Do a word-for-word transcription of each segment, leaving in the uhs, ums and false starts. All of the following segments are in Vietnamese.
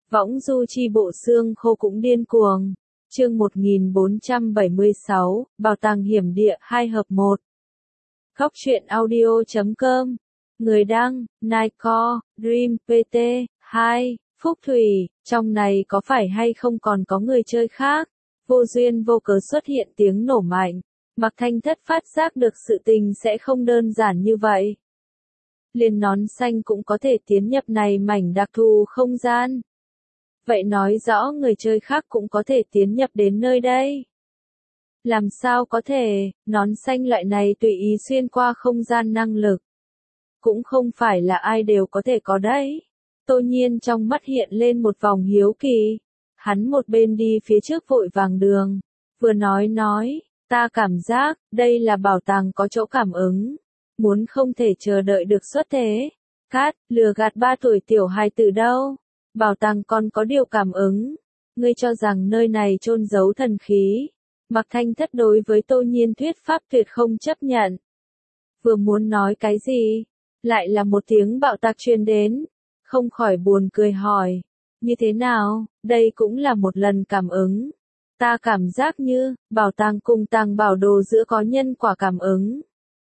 Võng du chi bộ xương khô cũng điên cuồng. Chương một nghìn bốn trăm bảy mươi sáu, Bảo tàng hiểm địa hai hợp một. Góc truyện audio chấm com. Người đăng, Nightcore, Dream pê tê, hai, Phúc Thủy, trong này có phải hay không còn có người chơi khác? Vô duyên vô cớ xuất hiện tiếng nổ mạnh. Mạc Thanh Thất phát giác được sự tình sẽ không đơn giản như vậy. Liền nón xanh cũng có thể tiến nhập này mảnh đặc thù không gian. Vậy nói rõ người chơi khác cũng có thể tiến nhập đến nơi đây. Làm sao có thể, nón xanh loại này tùy ý xuyên qua không gian năng lực. Cũng không phải là ai đều có thể có đấy. Tô Nhiên trong mắt hiện lên một vòng hiếu kỳ. Hắn một bên đi phía trước vội vàng đường. Vừa nói nói, ta cảm giác, đây là bảo tàng có chỗ cảm ứng. Muốn không thể chờ đợi được xuất thế. Cát, lừa gạt ba tuổi tiểu hài tử đâu. Bảo tàng còn có điều cảm ứng. Ngươi cho rằng nơi này chôn giấu thần khí. Mạc Thanh Thất đối với Tô Nhiên thuyết pháp tuyệt không chấp nhận. Vừa muốn nói cái gì, lại là một tiếng bạo tạc truyền đến. Không khỏi buồn cười hỏi. Như thế nào, đây cũng là một lần cảm ứng. Ta cảm giác như, bảo tàng cùng tàng bảo đồ giữa có nhân quả cảm ứng.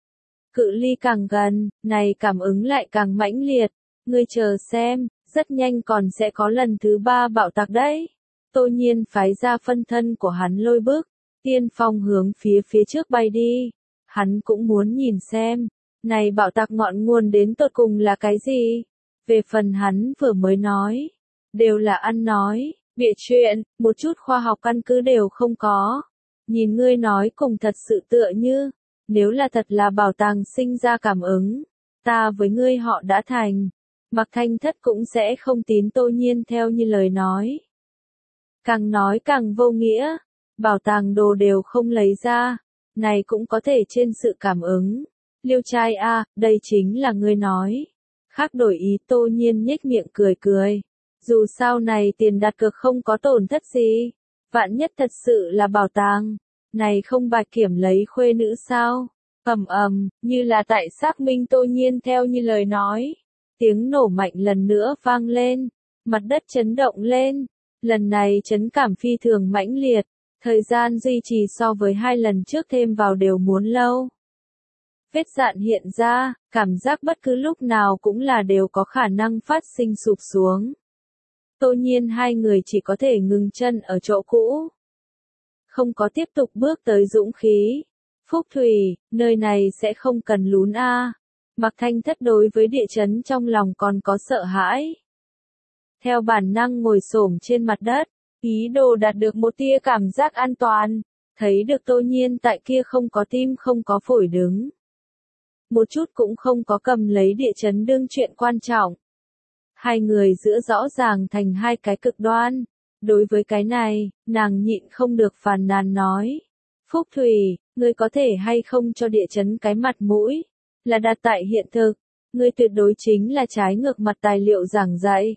Cự ly càng gần, này cảm ứng lại càng mãnh liệt. Ngươi chờ xem, rất nhanh còn sẽ có lần thứ ba bạo tạc đấy. Tô Nhiên phái ra phân thân của hắn lôi bước, tiên phong hướng phía phía trước bay đi. Hắn cũng muốn nhìn xem, này bạo tạc ngọn nguồn đến tột cùng là cái gì? Về phần hắn vừa mới nói, đều là ăn nói, bịa chuyện, một chút khoa học căn cứ đều không có. Nhìn ngươi nói cùng thật sự tựa như, nếu là thật là bảo tàng sinh ra cảm ứng, ta với ngươi họ đã thành. Mạc Thanh Thất cũng sẽ không tín Tô Nhiên theo như lời nói. Càng nói càng vô nghĩa, bảo tàng đồ đều không lấy ra, này cũng có thể trên sự cảm ứng. Liêu trai a, đây chính là ngươi nói. Khác đổi ý Tô Nhiên nhếch miệng cười cười. Dù sao này tiền đặt cược không có tổn thất gì. Vạn nhất thật sự là bảo tàng. Này không bạch kiểm lấy khuê nữ sao? Ầm ầm, như là tại xác minh Tô Nhiên theo như lời nói. Tiếng nổ mạnh lần nữa vang lên. Mặt đất chấn động lên. Lần này chấn cảm phi thường mãnh liệt. Thời gian duy trì so với hai lần trước thêm vào đều muốn lâu. Vết dạn hiện ra, cảm giác bất cứ lúc nào cũng là đều có khả năng phát sinh sụp xuống. Tô Nhiên hai người chỉ có thể ngừng chân ở chỗ cũ. Không có tiếp tục bước tới dũng khí. Phúc Thủy, nơi này sẽ không cần lún a. À. Mạc Thanh Thất đối với địa chấn trong lòng còn có sợ hãi. Theo bản năng ngồi xổm trên mặt đất, ý đồ đạt được một tia cảm giác an toàn, thấy được Tô Nhiên tại kia không có tim không có phổi đứng. Một chút cũng không có cầm lấy địa chấn đương chuyện quan trọng. Hai người giữa rõ ràng thành hai cái cực đoan. Đối với cái này, nàng nhịn không được phàn nàn nói. Phúc Thủy, ngươi có thể hay không cho địa chấn cái mặt mũi, là đặt tại hiện thực, ngươi tuyệt đối chính là trái ngược mặt tài liệu giảng dạy.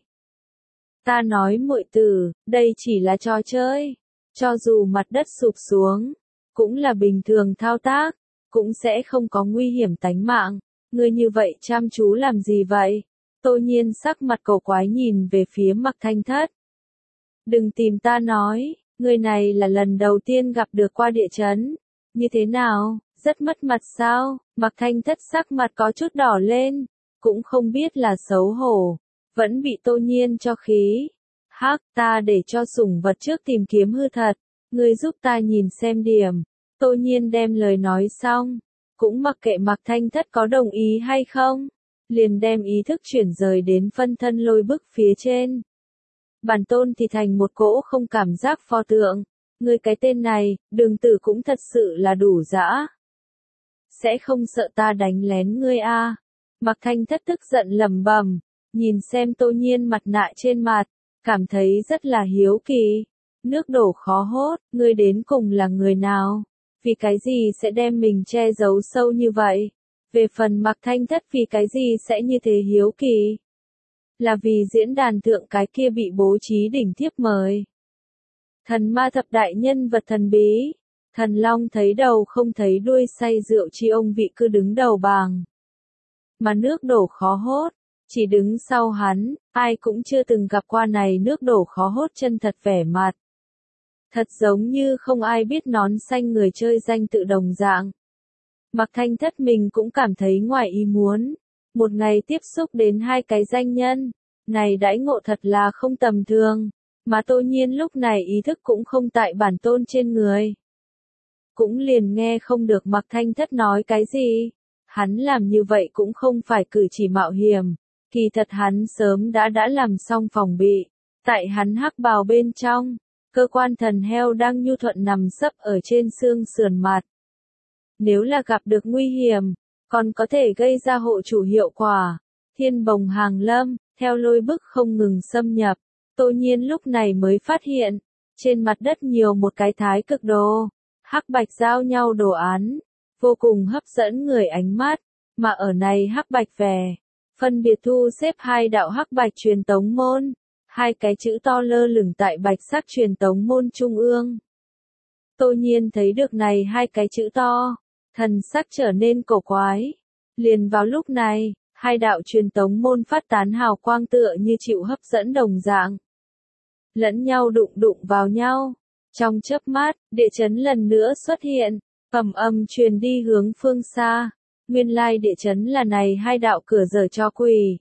Ta nói muội tử, đây chỉ là trò chơi, cho dù mặt đất sụp xuống, cũng là bình thường thao tác, cũng sẽ không có nguy hiểm tánh mạng, ngươi như vậy chăm chú làm gì vậy? Tô Nhiên sắc mặt cổ quái nhìn về phía Mạc Thanh Thất. Đừng tìm ta nói, người này là lần đầu tiên gặp được qua địa chấn. Như thế nào, rất mất mặt sao? Mạc Thanh Thất sắc mặt có chút đỏ lên, cũng không biết là xấu hổ, vẫn bị Tô Nhiên cho khí. Hắc, ta để cho sủng vật trước tìm kiếm hư thật, ngươi giúp ta nhìn xem điểm. Tô Nhiên đem lời nói xong, cũng mặc kệ Mạc Thanh Thất có đồng ý hay không, liền đem ý thức chuyển rời đến phân thân lôi bức phía trên. Bản tôn thì thành một cỗ không cảm giác pho tượng, ngươi cái tên này, đường tử cũng thật sự là đủ dã. Sẽ không sợ ta đánh lén ngươi a? À. Mạc Thanh Thất tức giận lẩm bẩm, nhìn xem Tô Nhiên mặt nạ trên mặt, cảm thấy rất là hiếu kỳ. Nước đổ khó hốt, ngươi đến cùng là người nào? Vì cái gì sẽ đem mình che giấu sâu như vậy? Về phần Mạc Thanh Thất vì cái gì sẽ như thế hiếu kỳ? Là vì diễn đàn thượng cái kia bị bố trí đỉnh thiếp mời. Thần ma thập đại nhân vật thần bí. Thần Long thấy đầu không thấy đuôi say rượu chi ông vị cứ đứng đầu bảng. Mà nước đổ khó hốt. Chỉ đứng sau hắn, ai cũng chưa từng gặp qua này nước đổ khó hốt chân thật vẻ mặt. Thật giống như không ai biết nón xanh người chơi danh tự đồng dạng. Mạc Thanh Thất mình cũng cảm thấy ngoài ý muốn. Một ngày tiếp xúc đến hai cái danh nhân, này đãi ngộ thật là không tầm thường. Mà Tô Nhiên lúc này ý thức cũng không tại bản tôn trên người. Cũng liền nghe không được Mạc Thanh Thất nói cái gì. Hắn làm như vậy cũng không phải cử chỉ mạo hiểm. Kỳ thật hắn sớm đã đã làm xong phòng bị. Tại hắn hắc bào bên trong, cơ quan thần heo đang nhu thuận nằm sấp ở trên xương sườn mặt. Nếu là gặp được nguy hiểm, còn có thể gây ra hộ chủ hiệu quả. Thiên bồng hàng lâm, theo lôi bức không ngừng xâm nhập. Tô Nhiên lúc này mới phát hiện, trên mặt đất nhiều một cái thái cực đồ, hắc bạch giao nhau đồ án, vô cùng hấp dẫn người ánh mắt, mà ở này hắc bạch về, phân biệt thu xếp hai đạo hắc bạch truyền tống môn, hai cái chữ to lơ lửng tại bạch sắc truyền tống môn trung ương. Tô Nhiên thấy được này hai cái chữ to, thần sắc trở nên cổ quái. Liền vào lúc này, hai đạo truyền tống môn phát tán hào quang tựa như chịu hấp dẫn đồng dạng. Lẫn nhau đụng đụng vào nhau. Trong chớp mắt, địa chấn lần nữa xuất hiện, ầm ầm truyền đi hướng phương xa. Nguyên lai địa chấn là này hai đạo cửa giở cho quỷ.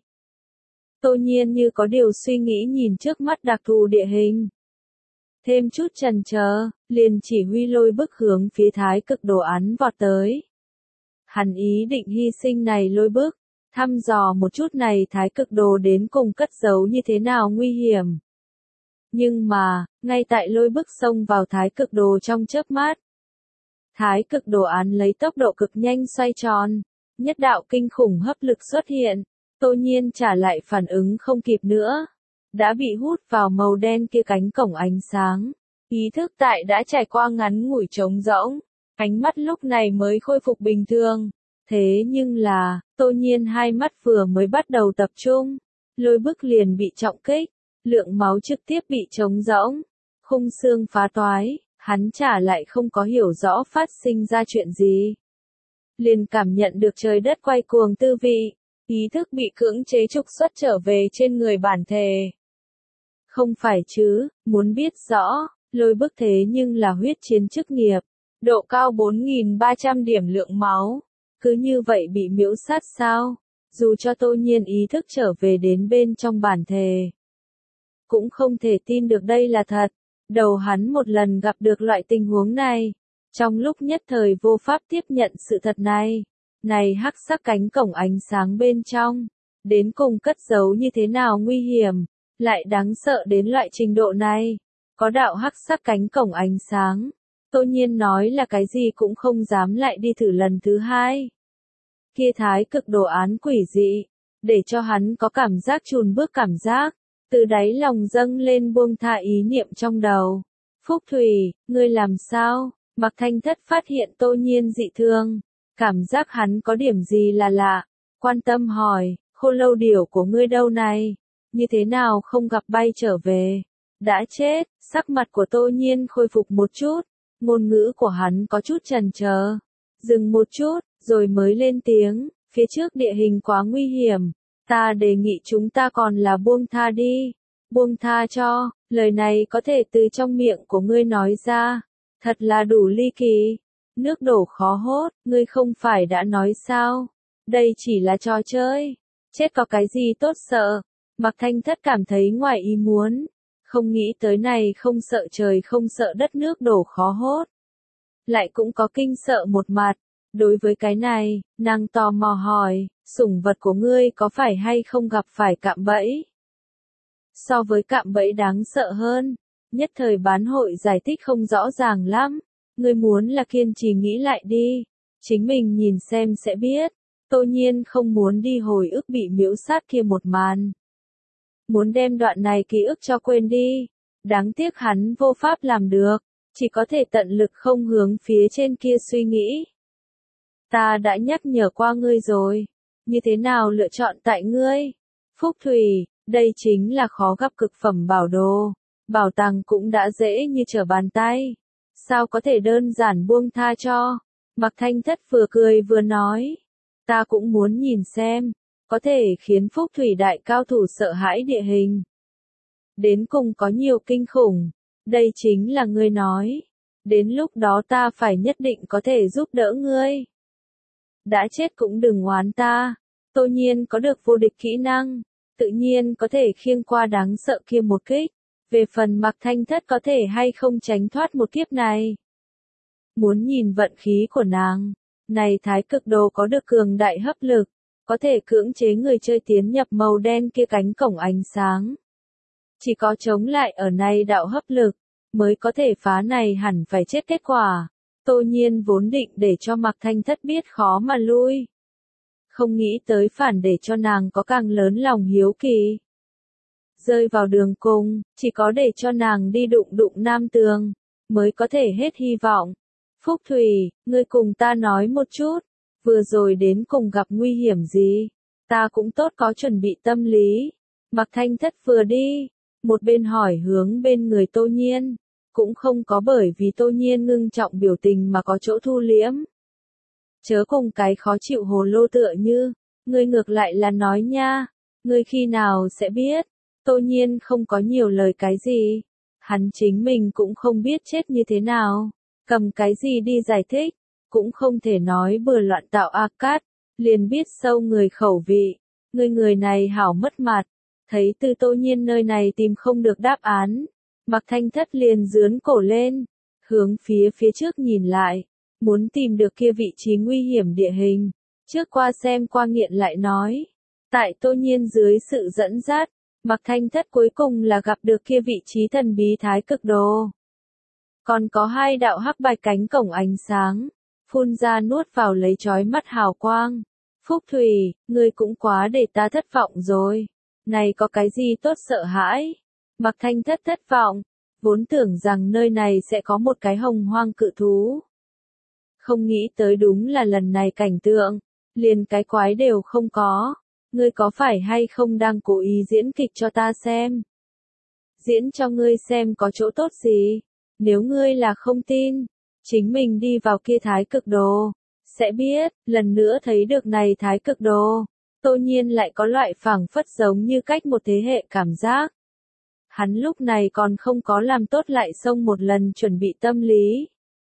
Tô Nhiên như có điều suy nghĩ nhìn trước mắt đặc thù địa hình. Thêm chút chần chờ, liền chỉ huy lôi bức hướng phía thái cực đồ án vọt tới. Hắn ý định hy sinh này lôi bức, thăm dò một chút này thái cực đồ đến cùng cất giấu như thế nào nguy hiểm. Nhưng mà, ngay tại lôi bức xông vào thái cực đồ trong chớp mắt. Thái cực đồ án lấy tốc độ cực nhanh xoay tròn, nhất đạo kinh khủng hấp lực xuất hiện, Tô Nhiên trả lại phản ứng không kịp nữa. Đã bị hút vào màu đen kia cánh cổng ánh sáng. Ý thức tại đã trải qua ngắn ngủi trống rỗng, ánh mắt lúc này mới khôi phục bình thường. Thế nhưng là, Tô Nhiên hai mắt vừa mới bắt đầu tập trung, lôi bức liền bị trọng kích, lượng máu trực tiếp bị trống rỗng, khung xương phá toái, hắn trả lại không có hiểu rõ phát sinh ra chuyện gì. Liền cảm nhận được trời đất quay cuồng tư vị, ý thức bị cưỡng chế trục xuất trở về trên người bản thể. Không phải chứ, muốn biết rõ, lôi bức thế nhưng là huyết chiến chức nghiệp, độ cao bốn nghìn ba trăm điểm lượng máu, cứ như vậy bị miễu sát sao, dù cho Tô Nhiên ý thức trở về đến bên trong bản thể. Cũng không thể tin được đây là thật, đầu hắn một lần gặp được loại tình huống này, trong lúc nhất thời vô pháp tiếp nhận sự thật này, này hắc sắc cánh cổng ánh sáng bên trong, đến cùng cất giấu như thế nào nguy hiểm. Lại đáng sợ đến loại trình độ này. Có đạo hắc sắc cánh cổng ánh sáng. Tô Nhiên nói là cái gì cũng không dám lại đi thử lần thứ hai. Kia thái cực đồ án quỷ dị. Để cho hắn có cảm giác chùn bước cảm giác. Từ đáy lòng dâng lên buông tha ý niệm trong đầu. Phúc Thủy, ngươi làm sao? Mạc Thanh Thất phát hiện Tô Nhiên dị thương. Cảm giác hắn có điểm gì là lạ. Quan tâm hỏi, khô lâu điểu của ngươi đâu này? Như thế nào không gặp bay trở về? Đã chết, sắc mặt của Tô Nhiên khôi phục một chút, ngôn ngữ của hắn có chút chần chờ, dừng một chút, rồi mới lên tiếng, phía trước địa hình quá nguy hiểm, ta đề nghị chúng ta còn là buông tha đi, buông tha cho, lời này có thể từ trong miệng của ngươi nói ra, thật là đủ ly kỳ, nước đổ khó hốt, ngươi không phải đã nói sao, đây chỉ là trò chơi, chết có cái gì tốt sợ. Mạc Thanh Thất cảm thấy ngoài ý muốn, không nghĩ tới này không sợ trời không sợ đất nước đổ khó hốt. Lại cũng có kinh sợ một mặt, đối với cái này, nàng tò mò hỏi, sủng vật của ngươi có phải hay không gặp phải cạm bẫy? So với cạm bẫy đáng sợ hơn, nhất thời bán hội giải thích không rõ ràng lắm, ngươi muốn là kiên trì nghĩ lại đi, chính mình nhìn xem sẽ biết, Tô Nhiên không muốn đi hồi ức bị miễu sát kia một màn. Muốn đem đoạn này ký ức cho quên đi, đáng tiếc hắn vô pháp làm được, chỉ có thể tận lực không hướng phía trên kia suy nghĩ. Ta đã nhắc nhở qua ngươi rồi, như thế nào lựa chọn tại ngươi? Phúc Thủy, đây chính là khó gặp cực phẩm bảo đồ, bảo tàng cũng đã dễ như trở bàn tay, sao có thể đơn giản buông tha cho? Mạc Thanh Thất vừa cười vừa nói, ta cũng muốn nhìn xem, có thể khiến phúc thủy đại cao thủ sợ hãi địa hình. Đến cùng có nhiều kinh khủng, đây chính là ngươi nói. Đến lúc đó ta phải nhất định có thể giúp đỡ ngươi. Đã chết cũng đừng oán ta. Tô Nhiên có được vô địch kỹ năng, tự nhiên có thể khiêng qua đáng sợ kia một kích. Về phần Mạc Thanh Thất có thể hay không tránh thoát một kiếp này. Muốn nhìn vận khí của nàng, này thái cực đồ có được cường đại hấp lực, có thể cưỡng chế người chơi tiến nhập màu đen kia cánh cổng ánh sáng. Chỉ có chống lại ở này đạo hấp lực, mới có thể phá này hẳn phải chết kết quả. Tô Nhiên vốn định để cho Mạc Thanh Thất biết khó mà lui. Không nghĩ tới phản để cho nàng có càng lớn lòng hiếu kỳ. Rơi vào đường cùng, chỉ có để cho nàng đi đụng đụng nam tường, mới có thể hết hy vọng. Phúc Thủy, ngươi cùng ta nói một chút, vừa rồi đến cùng gặp nguy hiểm gì, ta cũng tốt có chuẩn bị tâm lý. Mạc Thanh Thất vừa đi, một bên hỏi hướng bên người Tô Nhiên, cũng không có bởi vì Tô Nhiên ngưng trọng biểu tình mà có chỗ thu liễm. Chớ cùng cái khó chịu hồ lô tựa như, ngươi ngược lại là nói nha, ngươi khi nào sẽ biết. Tô Nhiên không có nhiều lời cái gì, hắn chính mình cũng không biết chết như thế nào, cầm cái gì đi giải thích, cũng không thể nói bừa loạn tạo a cát, liền biết sâu người khẩu vị, người người này hảo mất mặt, thấy từ Tô Nhiên nơi này tìm không được đáp án, Mạc Thanh Thất liền dướn cổ lên, hướng phía phía trước nhìn lại, muốn tìm được kia vị trí nguy hiểm địa hình, trước qua xem qua nghiện lại nói, tại Tô Nhiên dưới sự dẫn dắt, Mạc Thanh Thất cuối cùng là gặp được kia vị trí thần bí thái cực đồ. Còn có hai đạo hắc bạch cánh cổng ánh sáng, phun ra nuốt vào lấy chói mắt hào quang. Phúc Thủy, ngươi cũng quá để ta thất vọng rồi. Này có cái gì tốt sợ hãi? Mạc Thanh Thất thất vọng, vốn tưởng rằng nơi này sẽ có một cái hồng hoang cự thú. Không nghĩ tới đúng là lần này cảnh tượng, liền cái quái đều không có. Ngươi có phải hay không đang cố ý diễn kịch cho ta xem? Diễn cho ngươi xem có chỗ tốt gì? Nếu ngươi là không tin, chính mình đi vào kia thái cực đồ, sẽ biết, lần nữa thấy được này thái cực đồ, Tô Nhiên lại có loại phảng phất giống như cách một thế hệ cảm giác. Hắn lúc này còn không có làm tốt lại xông một lần chuẩn bị tâm lý.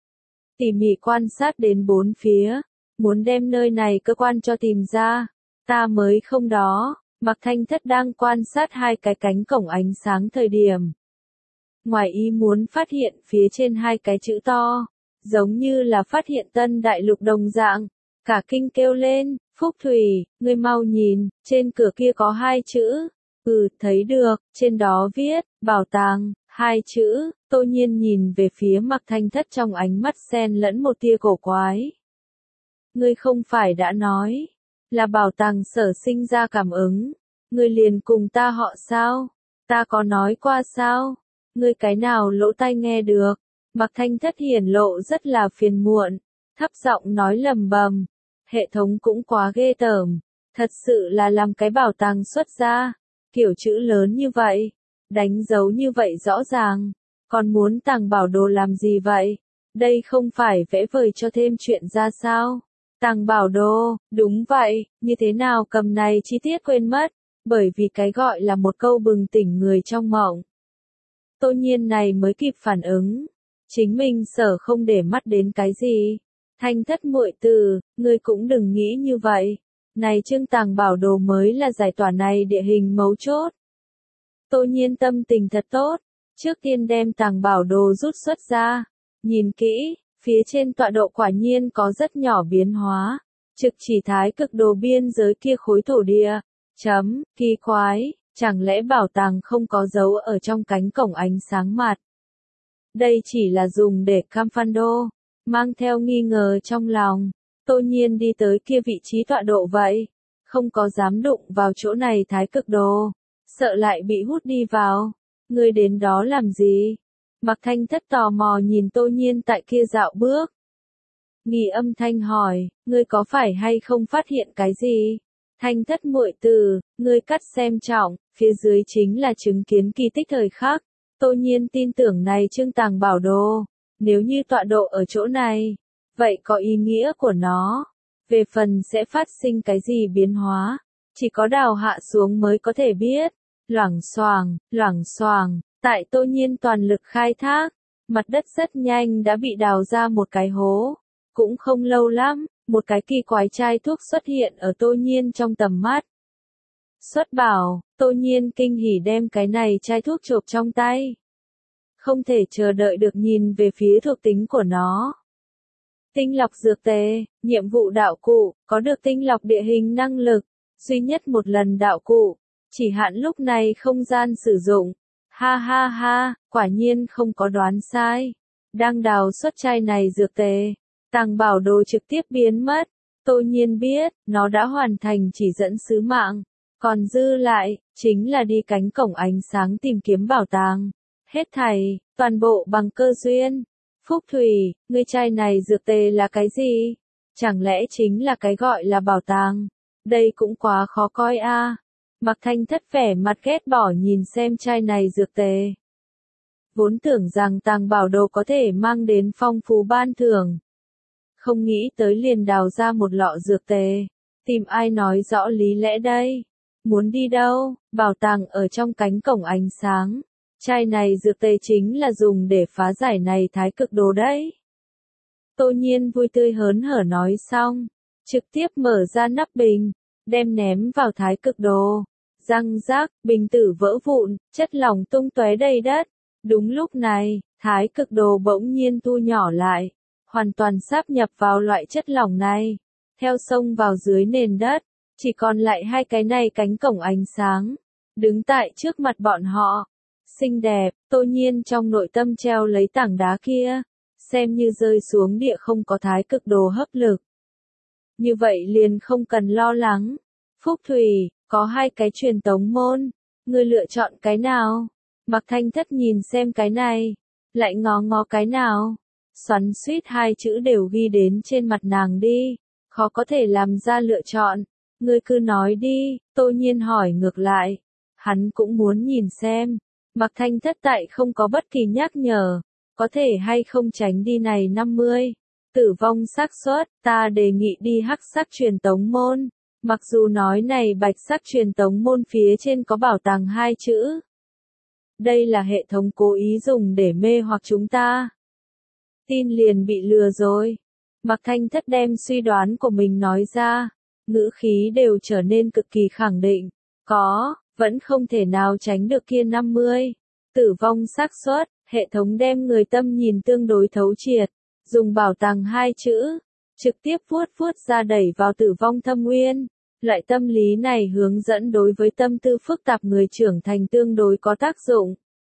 Tỉ mỉ quan sát đến bốn phía, muốn đem nơi này cơ quan cho tìm ra. Ta mới không đó, Mạc Thanh Thất đang quan sát hai cái cánh cổng ánh sáng thời điểm. Ngoài ý muốn phát hiện phía trên hai cái chữ to, giống như là phát hiện tân đại lục đồng dạng, cả kinh kêu lên, Phúc Thủy, ngươi mau nhìn, trên cửa kia có hai chữ, ừ, thấy được, trên đó viết, bảo tàng, hai chữ, Tô Nhiên nhìn về phía Mạc Thanh Thất trong ánh mắt xen lẫn một tia cổ quái. Ngươi không phải đã nói, là bảo tàng sở sinh ra cảm ứng, ngươi liền cùng ta họ sao, ta có nói qua sao, ngươi cái nào lỗ tai nghe được, Mạc Thanh Thất hiển lộ rất là phiền muộn, thấp giọng nói lầm bầm, hệ thống cũng quá ghê tởm, thật sự là làm cái bảo tàng xuất ra, kiểu chữ lớn như vậy, đánh dấu như vậy rõ ràng, còn muốn tàng bảo đồ làm gì vậy, đây không phải vẽ vời cho thêm chuyện ra sao? Tàng bảo đồ, đúng vậy, như thế nào cầm này chi tiết quên mất, bởi vì cái gọi là một câu bừng tỉnh người trong mộng. Tô Nhiên này mới kịp phản ứng, chính mình sở không để mắt đến cái gì. Thanh Thất muội tử, ngươi cũng đừng nghĩ như vậy, này chương tàng bảo đồ mới là giải tỏa này địa hình mấu chốt. Tô Nhiên tâm tình thật tốt, trước tiên đem tàng bảo đồ rút xuất ra, nhìn kỹ. Phía trên tọa độ quả nhiên có rất nhỏ biến hóa, trực chỉ thái cực đồ biên giới kia khối thổ địa, chấm, kỳ quái, chẳng lẽ bảo tàng không có dấu ở trong cánh cổng ánh sáng mặt. Đây chỉ là dùng để cam phăn đô, mang theo nghi ngờ trong lòng, Tô Nhiên đi tới kia vị trí tọa độ vậy, không có dám đụng vào chỗ này thái cực đồ, sợ lại bị hút đi vào, ngươi đến đó làm gì? Mạc Thanh Thất tò mò nhìn Tô Nhiên tại kia dạo bước. Nghi âm thanh hỏi, ngươi có phải hay không phát hiện cái gì? Thanh Thất muội tử, ngươi cắt xem trọng, phía dưới chính là chứng kiến kỳ tích thời khắc. Tô Nhiên tin tưởng này chương tàng bảo đồ, nếu như tọa độ ở chỗ này, vậy có ý nghĩa của nó. Về phần sẽ phát sinh cái gì biến hóa, chỉ có đào hạ xuống mới có thể biết. Loảng xoảng, loảng xoảng, tại Tô Nhiên toàn lực khai thác, mặt đất rất nhanh đã bị đào ra một cái hố. Cũng không lâu lắm, một cái kỳ quái chai thuốc xuất hiện ở Tô Nhiên trong tầm mắt. Xuất bảo, Tô Nhiên kinh hỉ đem cái này chai thuốc chộp trong tay. Không thể chờ đợi được nhìn về phía thuộc tính của nó. Tinh lọc dược tề, nhiệm vụ đạo cụ, có được tinh lọc địa hình năng lực, duy nhất một lần đạo cụ, chỉ hạn lúc này không gian sử dụng. Ha ha ha, quả nhiên không có đoán sai. Đang đào xuất chai này dược tề, tàng bảo đồ trực tiếp biến mất. Tô Nhiên biết, nó đã hoàn thành chỉ dẫn sứ mạng. Còn dư lại, chính là đi cánh cổng ánh sáng tìm kiếm bảo tàng. Hết thảy, toàn bộ bằng cơ duyên. Phúc Thủy, ngươi chai này dược tề là cái gì? Chẳng lẽ chính là cái gọi là bảo tàng? Đây cũng quá khó coi a. À. Mạc Thanh Thất vẻ mặt ghét bỏ nhìn xem chai này dược tề. Vốn tưởng rằng tàng bảo đồ có thể mang đến phong phú ban thưởng. Không nghĩ tới liền đào ra một lọ dược tề. Tìm ai nói rõ lý lẽ đây? Muốn đi đâu? Bảo tàng ở trong cánh cổng ánh sáng. Chai này dược tề chính là dùng để phá giải này thái cực đồ đấy. Tô Nhiên vui tươi hớn hở nói xong, trực tiếp mở ra nắp bình, đem ném vào thái cực đồ. Răng rác, bình tử vỡ vụn, chất lỏng tung tóe đầy đất. Đúng lúc này, thái cực đồ bỗng nhiên thu nhỏ lại, hoàn toàn sáp nhập vào loại chất lỏng này, theo sông vào dưới nền đất, chỉ còn lại hai cái này cánh cổng ánh sáng, đứng tại trước mặt bọn họ. Xinh đẹp, Tô Nhiên trong nội tâm treo lấy tảng đá kia, xem như rơi xuống địa không có thái cực đồ hấp lực. Như vậy liền không cần lo lắng. Phúc Thủy, có hai cái truyền tống môn, ngươi lựa chọn cái nào? Mạc Thanh Thất nhìn xem cái này, lại ngó ngó cái nào. Xoắn xuýt hai chữ đều ghi đến trên mặt nàng đi, khó có thể làm ra lựa chọn. Ngươi cứ nói đi, Tô Nhiên hỏi ngược lại. Hắn cũng muốn nhìn xem. Mạc Thanh Thất tại không có bất kỳ nhắc nhở, có thể hay không tránh đi này năm mươi. Tử vong xác suất, ta đề nghị đi hắc sắc truyền tống môn. Mặc dù nói này bạch sắc truyền tống môn phía trên có bảo tàng hai chữ. Đây là hệ thống cố ý dùng để mê hoặc chúng ta. Tin liền bị lừa rồi. Mạc Thanh Thất đem suy đoán của mình nói ra, ngữ khí đều trở nên cực kỳ khẳng định. Có, vẫn không thể nào tránh được kia năm mươi. Tử vong xác suất, hệ thống đem người tâm nhìn tương đối thấu triệt, dùng bảo tàng hai chữ, trực tiếp vuốt vuốt ra đẩy vào tử vong thâm nguyên. Loại tâm lý này hướng dẫn đối với tâm tư phức tạp người trưởng thành tương đối có tác dụng.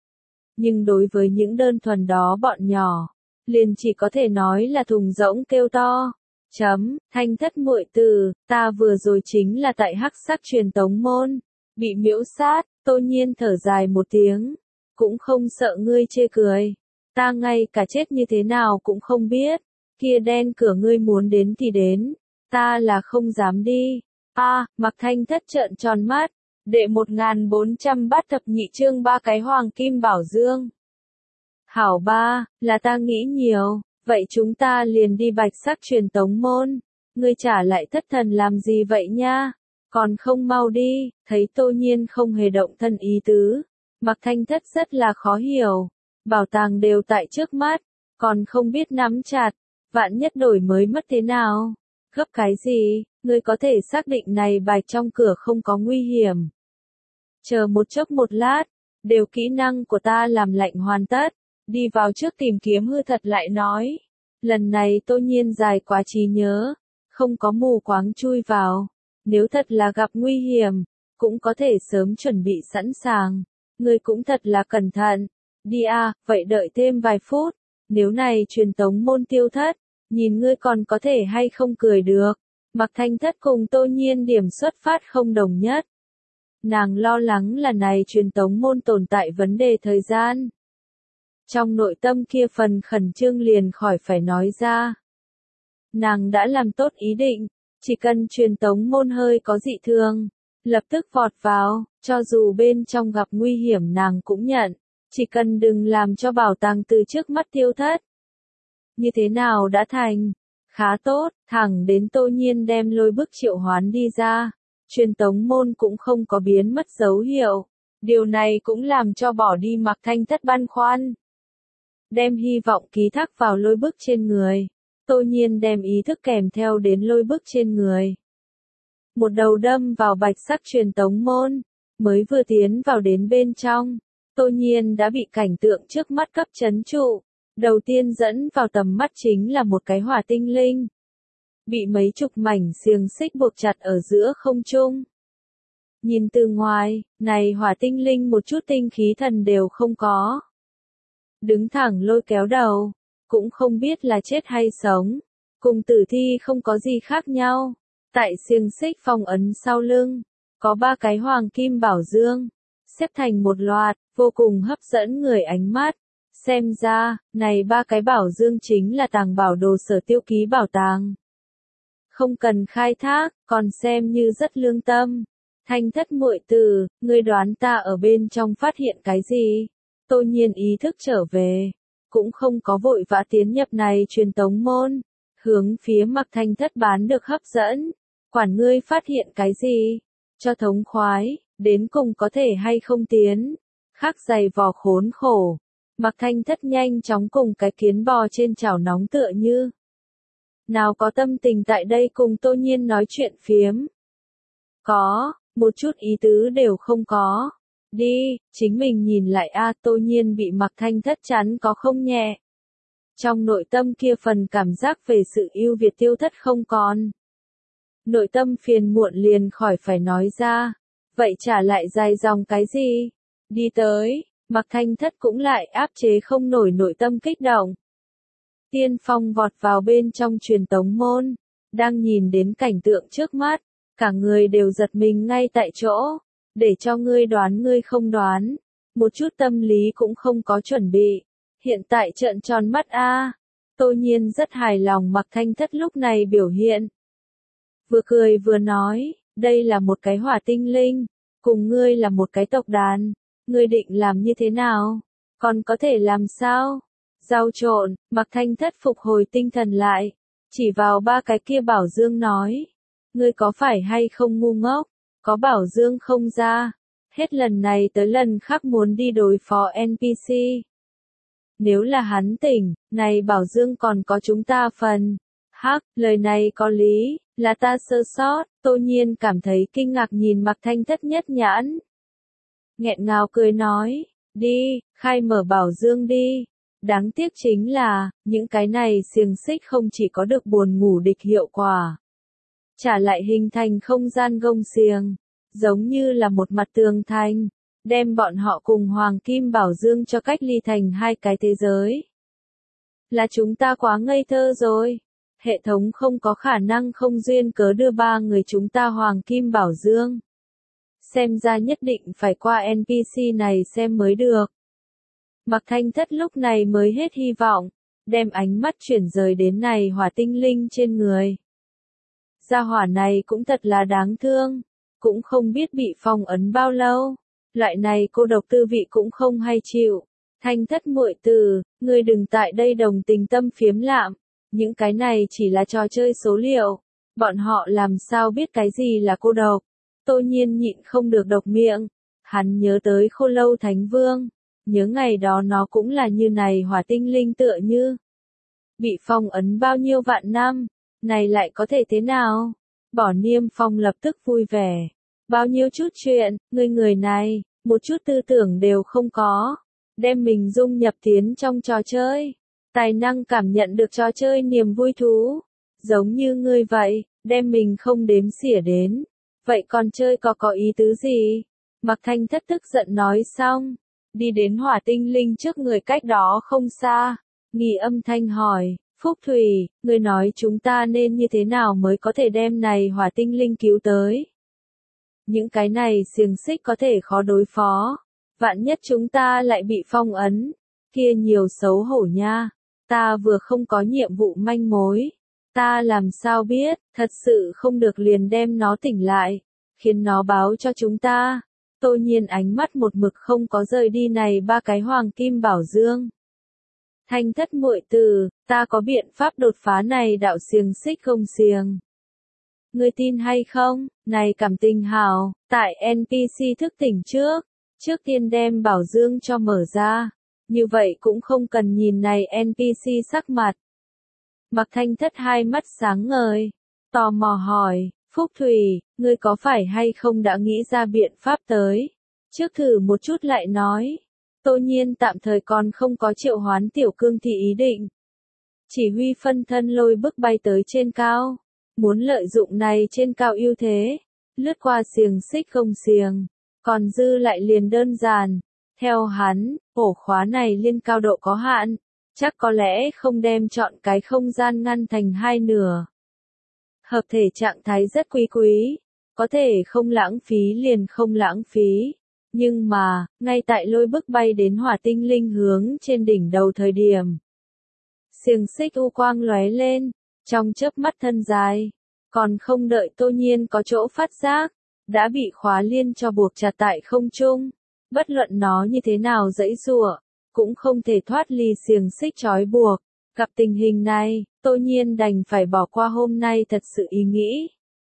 Nhưng đối với những đơn thuần đó bọn nhỏ, liền chỉ có thể nói là thùng rỗng kêu to. Chấm, Thanh Thất muội tử, ta vừa rồi chính là tại hắc sắc truyền tống môn, bị miễu sát. Tô Nhiên thở dài một tiếng, cũng không sợ ngươi chê cười. Ta ngay cả chết như thế nào cũng không biết, kia đen cửa ngươi muốn đến thì đến, ta là không dám đi. A, à, Mạc Thanh Thất trợn tròn mắt, đệ một nghìn bốn trăm bát thập nhị chương ba cái hoàng kim bảo dương. Hảo ba, là ta nghĩ nhiều, vậy chúng ta liền đi bạch sắc truyền tống môn. Ngươi trả lại thất thần làm gì vậy nha? Còn không mau đi. Thấy Tô Nhiên không hề động thân ý tứ, Mạc Thanh Thất rất là khó hiểu. Bảo tàng đều tại trước mắt, còn không biết nắm chặt, vạn nhất đổi mới mất thế nào? Gấp cái gì? Ngươi có thể xác định này bạch trong cửa không có nguy hiểm. Chờ một chốc một lát, đều kỹ năng của ta làm lạnh hoàn tất, đi vào trước tìm kiếm hư thật lại nói. Lần này Tô Nhiên dài quá trí nhớ, không có mù quáng chui vào. Nếu thật là gặp nguy hiểm, cũng có thể sớm chuẩn bị sẵn sàng. Ngươi cũng thật là cẩn thận. Đi à, vậy đợi thêm vài phút. Nếu này truyền tống môn tiêu thất, nhìn ngươi còn có thể hay không cười được. Mạc Thanh Thất cùng Tô Nhiên điểm xuất phát không đồng nhất. Nàng lo lắng là này truyền tống môn tồn tại vấn đề thời gian. Trong nội tâm kia phần khẩn trương liền khỏi phải nói ra. Nàng đã làm tốt ý định, chỉ cần truyền tống môn hơi có dị thường, lập tức vọt vào, cho dù bên trong gặp nguy hiểm nàng cũng nhận, chỉ cần đừng làm cho bảo tàng từ trước mắt tiêu thất. Như thế nào đã thành? Khá tốt, thẳng đến Tô Nhiên đem lôi bức triệu hoán đi ra, truyền tống môn cũng không có biến mất dấu hiệu. Điều này cũng làm cho bỏ đi Mạc Thanh Thất băn khoăn. Đem hy vọng ký thác vào lôi bức trên người. Tô Nhiên đem ý thức kèm theo đến lôi bức trên người. Một đầu đâm vào bạch sắc truyền tống môn. Mới vừa tiến vào đến bên trong. Tô Nhiên đã bị cảnh tượng trước mắt cấp chấn trụ. Đầu tiên dẫn vào tầm mắt chính là một cái hỏa tinh linh. Bị mấy chục mảnh xiềng xích buộc chặt ở giữa không trung. Nhìn từ ngoài, này hỏa tinh linh một chút tinh khí thần đều không có. Đứng thẳng lôi kéo đầu, cũng không biết là chết hay sống. Cùng tử thi không có gì khác nhau. Tại xiềng xích phong ấn sau lưng, có ba cái hoàng kim bảo dương. Xếp thành một loạt, vô cùng hấp dẫn người ánh mắt. Xem ra, này ba cái bảo dương chính là tàng bảo đồ Sở Tiêu Ký bảo tàng. Không cần khai thác, còn xem như rất lương tâm. Thanh Thất muội tử, ngươi đoán ta ở bên trong phát hiện cái gì? Tô Nhiên ý thức trở về, cũng không có vội vã tiến nhập này truyền tống môn, hướng phía Mạc Thanh Thất bán được hấp dẫn. Quản ngươi phát hiện cái gì? Cho thống khoái, đến cùng có thể hay không tiến? Khắc dày vò khốn khổ. Mạc Thanh Thất nhanh chóng cùng cái kiến bò trên chảo nóng tựa như. Nào có tâm tình tại đây cùng Tô Nhiên nói chuyện phiếm? Có, một chút ý tứ đều không có. Đi, chính mình nhìn lại a. Tô Nhiên bị Mạc Thanh Thất chắn có không nhẹ. Trong nội tâm kia phần cảm giác về sự ưu việt tiêu thất không còn. Nội tâm phiền muộn liền khỏi phải nói ra. Vậy trả lại dài dòng cái gì? Đi tới, Mạc Thanh Thất cũng lại áp chế không nổi nội tâm kích động. Tiên Phong vọt vào bên trong truyền tống môn, đang nhìn đến cảnh tượng trước mắt, cả người đều giật mình ngay tại chỗ, để cho ngươi đoán ngươi không đoán, một chút tâm lý cũng không có chuẩn bị, hiện tại trợn tròn mắt a. Tô Nhiên rất hài lòng Mạc Thanh Thất lúc này biểu hiện. Vừa cười vừa nói, đây là một cái hỏa tinh linh, cùng ngươi là một cái tộc đàn, ngươi định làm như thế nào, còn có thể làm sao? Giao trộn, Mạc Thanh Thất phục hồi tinh thần lại, chỉ vào ba cái kia bảo dương nói, ngươi có phải hay không ngu ngốc, có bảo dương không ra, hết lần này tới lần khác muốn đi đối phó en pê xê. Nếu là hắn tỉnh, này bảo dương còn có chúng ta phần. Hắc, lời này có lý, là ta sơ sót. Tô Nhiên cảm thấy kinh ngạc nhìn Mạc Thanh Thất nhất nhãn. Nghẹn ngào cười nói, đi, khai mở bảo dương đi. Đáng tiếc chính là, những cái này xiềng xích không chỉ có được buồn ngủ địch hiệu quả. Trả lại hình thành không gian gông xiềng, giống như là một mặt tường thành, đem bọn họ cùng Hoàng Kim Bảo Dương cho cách ly thành hai cái thế giới. Là chúng ta quá ngây thơ rồi. Hệ thống không có khả năng không duyên cớ đưa ba người chúng ta Hoàng Kim Bảo Dương. Xem ra nhất định phải qua en pê xê này xem mới được. Mạc Thanh Thất lúc này mới hết hy vọng, đem ánh mắt chuyển rời đến này hỏa tinh linh trên người. Gia hỏa này cũng thật là đáng thương, cũng không biết bị phong ấn bao lâu, loại này cô độc tư vị cũng không hay chịu. Thanh Thất muội tử, ngươi đừng tại đây đồng tình tâm phiếm lạm, những cái này chỉ là trò chơi số liệu, bọn họ làm sao biết cái gì là cô độc. Tô Nhiên nhịn không được độc miệng, hắn nhớ tới Khô Lâu Thánh Vương, nhớ ngày đó nó cũng là như này hỏa tinh linh tựa như. Bị phong ấn bao nhiêu vạn năm, này lại có thể thế nào? Bỏ Niêm Phong lập tức vui vẻ. Bao nhiêu chút chuyện, người người này, một chút tư tưởng đều không có. Đem mình dung nhập tiến trong trò chơi. Tài năng cảm nhận được trò chơi niềm vui thú. Giống như ngươi vậy, đem mình không đếm xỉa đến. Vậy còn chơi có có ý tứ gì? Mạc Thanh Thất tức giận nói xong. Đi đến hỏa tinh linh trước người cách đó không xa. Nghi âm thanh hỏi, Phúc Thủy, ngươi nói chúng ta nên như thế nào mới có thể đem này hỏa tinh linh cứu tới? Những cái này xiềng xích có thể khó đối phó. Vạn nhất chúng ta lại bị phong ấn. Kia nhiều xấu hổ nha. Ta vừa không có nhiệm vụ manh mối. Ta làm sao biết, thật sự không được liền đem nó tỉnh lại. Khiến nó báo cho chúng ta. Tô Nhiên ánh mắt một mực không có rời đi này ba cái Hoàng Kim Bảo Dương. Thanh Thất muội tử, ta có biện pháp đột phá này đạo xiềng xích không xiềng. Ngươi tin hay không? Này cảm tình hảo, tại en pê xê thức tỉnh trước, trước tiên đem bảo dương cho mở ra. Như vậy cũng không cần nhìn này en pê xê sắc mặt. Mạc Thanh Thất hai mắt sáng ngời, tò mò hỏi, Phúc Thủy, ngươi có phải hay không đã nghĩ ra biện pháp tới? Trước thử một chút lại nói. Tô Nhiên tạm thời còn không có triệu hoán tiểu cương thi ý định. Chỉ huy phân thân lôi bức bay tới trên cao. Muốn lợi dụng này trên cao ưu thế. Lướt qua xiềng xích không xiềng. Còn dư lại liền đơn giản. Theo hắn, ổ khóa này liên cao độ có hạn. Chắc có lẽ không đem chọn cái không gian ngăn thành hai nửa. Hợp thể trạng thái rất quý quý. Có thể không lãng phí liền không lãng phí. Nhưng mà, ngay tại lôi bức bay đến hỏa tinh linh hướng trên đỉnh đầu thời điểm. Xiềng xích u quang lóe lên, trong chớp mắt thân dài. Còn không đợi Tô Nhiên có chỗ phát giác, đã bị khóa liên cho buộc chặt tại không trung. Bất luận nó như thế nào giãy giụa, cũng không thể thoát ly xiềng xích trói buộc. Gặp tình hình này, Tô Nhiên đành phải bỏ qua hôm nay thật sự ý nghĩ.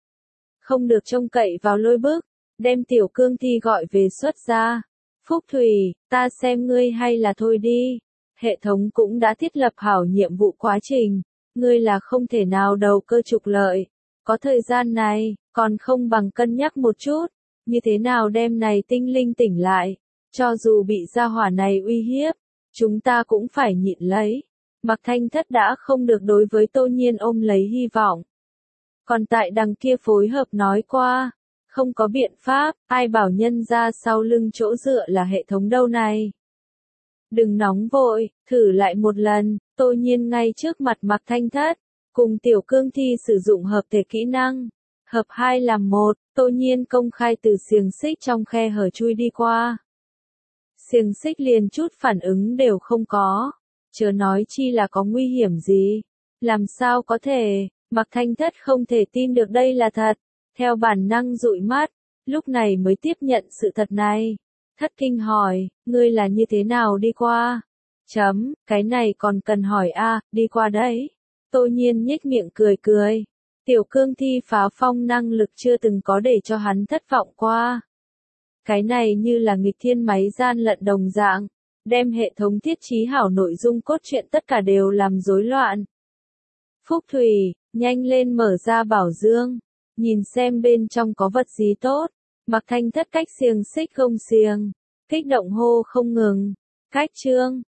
Không được trông cậy vào lôi bức, đem tiểu cương thi gọi về xuất ra. Phúc Thủy, ta xem ngươi hay là thôi đi. Hệ thống cũng đã thiết lập hảo nhiệm vụ quá trình. Ngươi là không thể nào đầu cơ trục lợi. Có thời gian này, còn không bằng cân nhắc một chút. Như thế nào đem này tinh linh tỉnh lại. Cho dù bị gia hỏa này uy hiếp, chúng ta cũng phải nhịn lấy. Mạc Thanh Thất đã không được đối với Tô Nhiên ôm lấy hy vọng. Còn tại đằng kia phối hợp nói qua. Không có biện pháp, ai bảo nhân ra sau lưng chỗ dựa là hệ thống đâu này. Đừng nóng vội, thử lại một lần. Tô Nhiên ngay trước mặt Mạc Thanh Thất, cùng tiểu cương thi sử dụng hợp thể kỹ năng. Hợp hai làm một, Tô Nhiên công khai từ xiềng xích trong khe hở chui đi qua. Xiềng xích liền chút phản ứng đều không có. Chớ nói chi là có nguy hiểm gì. Làm sao có thể, Mạc Thanh Thất không thể tin được đây là thật. Theo bản năng dụi mắt, lúc này mới tiếp nhận sự thật này. Thất kinh hỏi, ngươi là như thế nào đi qua? Chấm, cái này còn cần hỏi a, à, đi qua đấy. Tô Nhiên nhếch miệng cười cười. Tiểu cương thi phá phong năng lực chưa từng có để cho hắn thất vọng qua. Cái này như là nghịch thiên máy gian lận đồng dạng, đem hệ thống thiết trí hảo nội dung cốt truyện tất cả đều làm rối loạn. Phúc Thủy, nhanh lên mở ra bảo dương, nhìn xem bên trong có vật gì tốt. Mạc Thanh Thất cách xiềng xích không xiềng, kích động hô không ngừng. Cách chương